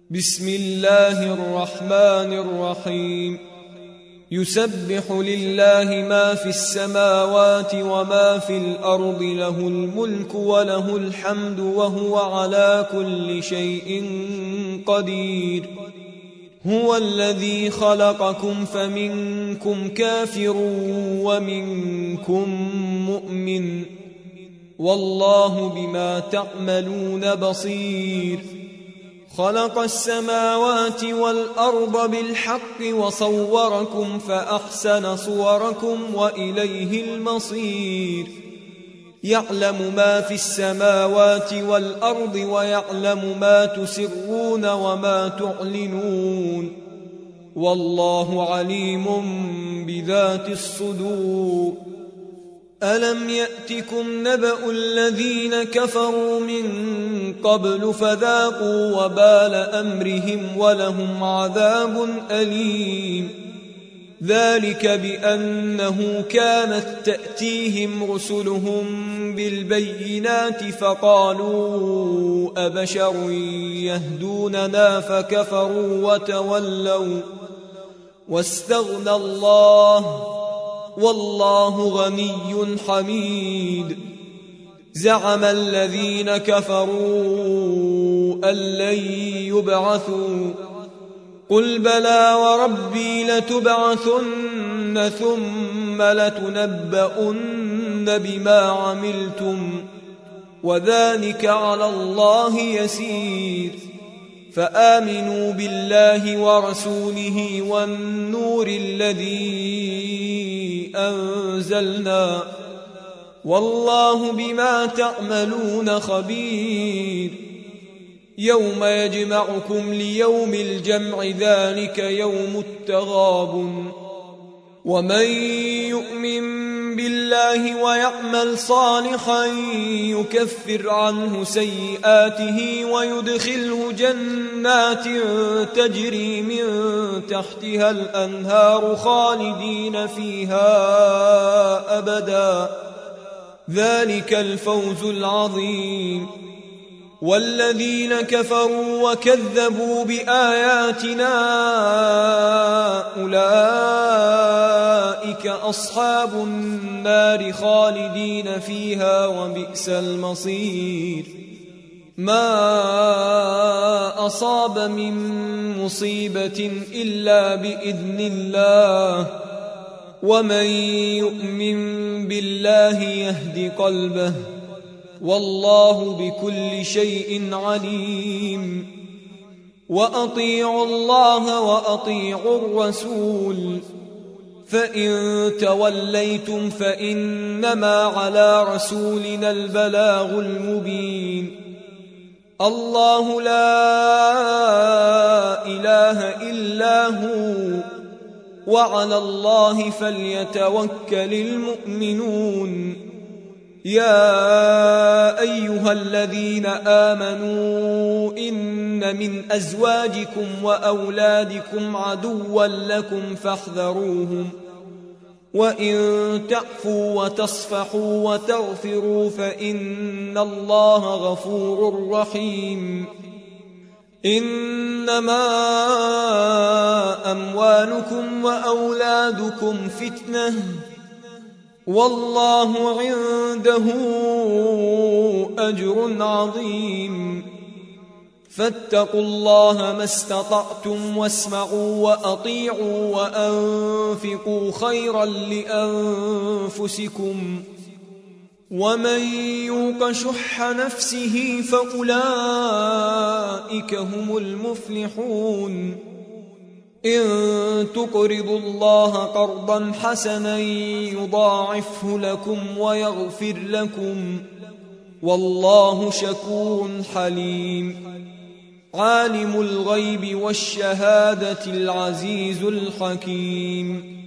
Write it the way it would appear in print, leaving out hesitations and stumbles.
بسم الله الرحمن الرحيم يسبح لله ما في السماوات وما في الأرض له الملك وله الحمد وهو على كل شيء قدير هو الذي خلقكم فمنكم كافر ومنكم مؤمن والله بما تعملون بصير خلق السماوات والأرض بالحق وصوركم فأحسن صوركم وإليه المصير يعلم ما في السماوات والأرض ويعلم ما تسرون وما تعلنون والله عليم بذات الصدور ألم يأتكم نبأ الذين كفروا من قبل فذاقوا وبال أمرهم ولهم عذاب أليم ذلك بأنه كانت تأتيهم رسلهم بالبينات فقالوا أبشر يهدوننا فكفروا وتولوا واستغنى الله والله غني حميد زعم الذين كفروا أن لن يبعثوا قل بلى وربي لتبعثن ثم لتنبؤن بما عملتم وذلك على الله يسير فآمنوا بالله ورسوله والنور الذي أنزلنا والله بما تعملون خبير يوم يجمعكم ليوم الجمع ذلك يوم التغابن ومن يؤمن بالله ويعمل صالحا يكفر عنه سيئاته ويدخله جنات تجري من تحتها الأنهار خالدين فيها أبدا ذلك الفوز العظيم والذين كفروا وكذبوا بآياتنا أولئك أصحاب النار خالدين فيها وبئس المصير ما أصاب من مصيبة إلا بإذن الله ومن يؤمن بالله يهد قلبه والله بكل شيء عليم وأطيعوا الله وأطيعوا الرسول فإن توليتم فإنما على رسولنا البلاغ المبين الله لا إله إلا هو وعلى الله فليتوكل المؤمنون يا أيها الذين آمنوا إن من أزواجكم وأولادكم عدوا لكم فاحذروهم وإن تعفوا وتصفحوا وتغفروا فإن الله غفور رحيم إنما أموالكم وأولادكم فتنة والله عنده أجر عظيم فاتقوا الله ما استطعتم واسمعوا وأطيعوا وأنفقوا خيرا لأنفسكم ومن يوق شح نفسه فأولئك هم المفلحون إن تقرضوا الله قرضا حسنا يضاعفه لكم ويغفر لكم والله شكور حليم عالم الغيب والشهادة العزيز الحكيم